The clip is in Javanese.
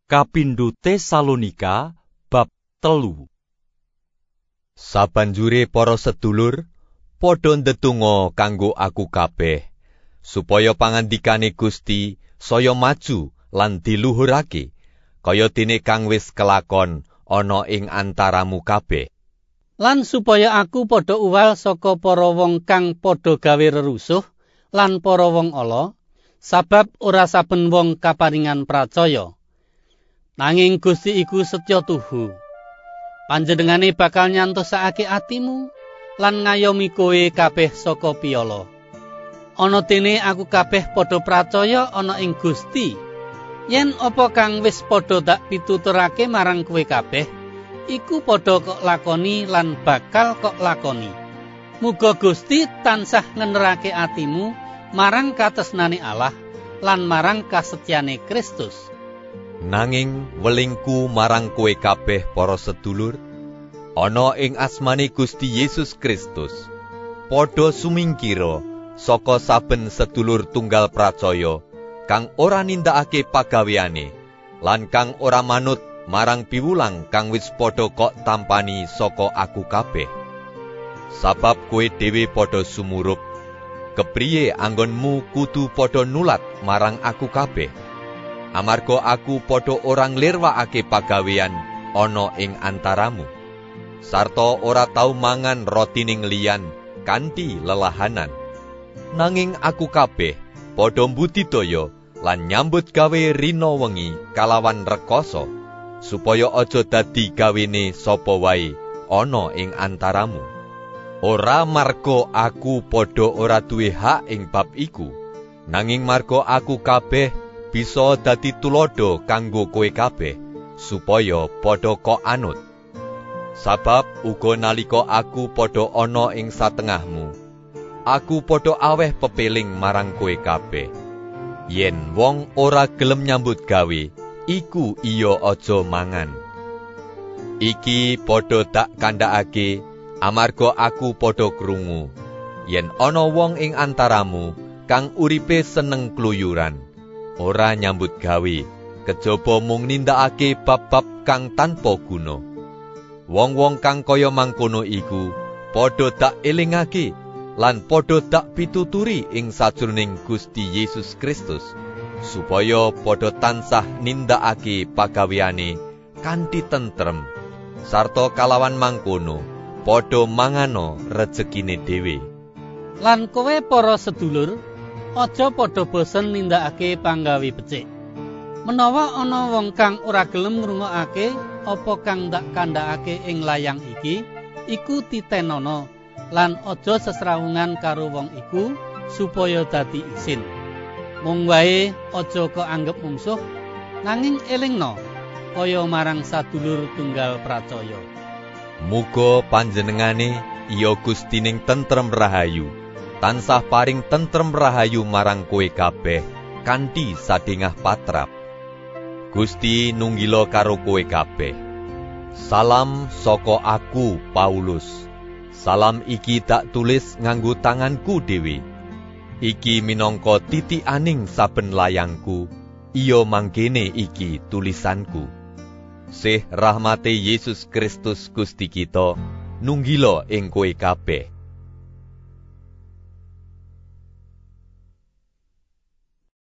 Kapindho Tesalonika bab 3. Sabanjure para sedulur, padha ndedonga kanggo aku kabeh, supaya pangandikane Gusti saya maju lan diluhurake, kaya dene kang wis kelakon ana ing antaramu kabeh. Lan supaya aku padha uwal saka para wong kang padha gawe rerusuh lan para wong ala, sabab ora saben wong kaparingan pracaya. Nanging Gusti iku setya tuhu. Panjenengane bakal nyantosake atimu lan ngayomi kowe kabeh saka piyala. Ana dene aku kabeh padha pracaya ana ing Gusti. Yen apa kang wis padha dak pituturake marang kowe kabeh, iku padha kok lakoni lan bakal kok lakoni. Muga Gusti tansah ngenerake atimu marang katresnane Allah lan marang kasetyane Kristus. Nanging welingku marang kowe kabeh para sedulur, ana ing asmane Gusti Yesus Kristus, padha sumingkira saka saben sedulur tunggal pracaya kang ora nindakake pagaweane lan kang ora manut marang piwulang kang wis padha kok tampani saka aku kabeh. Sabab kowe dhewe padha sumurup, kepriye anggonmu kudu padha nulat marang aku kabeh. Amarga aku padha ora nglirwakake pagawean ana ing antaramu, sarta ora tau mangan rotining liyan kanthi lelahanan. Nanging aku kabeh padha mbudidaya lan nyambut gawe rina wengi kalawan rekoso, supaya aja dadi gawene sapa wae ana ing antaramu. Ora marga aku padha ora duwe hak ing bab iku, nanging marga aku kabeh bisa dadi tulodo kanggo kowe kabeh, supaya padha kok anut. Sabab uga nalika aku padha ana ing satengahmu, aku padha aweh pepeling marang kowe kabeh. Yen wong ora gelem nyambut gawe, iku iya aja mangan. Iki padha tak kandhakake amarga aku padha krungu, yen ana wong ing antaramu kang uripe seneng kluyuran, ora nyambut gawe, kejaba mung nindakake bab-bab kang tanpa guna. Wong-wong kang kaya mangkono iku padha dak elingake lan padha dak pituturi ing sajroning Gusti Yesus Kristus, supaya padha tansah nindakake pagaweane kanthi tentrem, sarta kalawan mangkono padha mangano rejekine dhewe. Lan kowe para sedulur, aja padha bosen nindakake panggawe becik. Menawa ana wong kang ora gelem ngrungokake apa kang dak kandhakake ing layang iki, iku titenono lan aja sesrawungan karo wong iku supaya dadi isin. Mung wae aja kok anggep mungsuh, nanging elingno kaya marang sadulur tunggal pracaya. Muga panjenengane iya Gustining tentrem rahayu tansah paring tentrem rahayu marang kowe kabeh kanthi sadengah patrap. Gusti nunggila karo kowe kabeh. Salam saka aku, Paulus. Salam iki tak tulis nganggo tanganku dhewe. Iki minangka titikaning saben layangku, iya mangkene iki tulisanku. Sih rahmate Yesus Kristus Gusti kita nunggila ing kowe kabeh.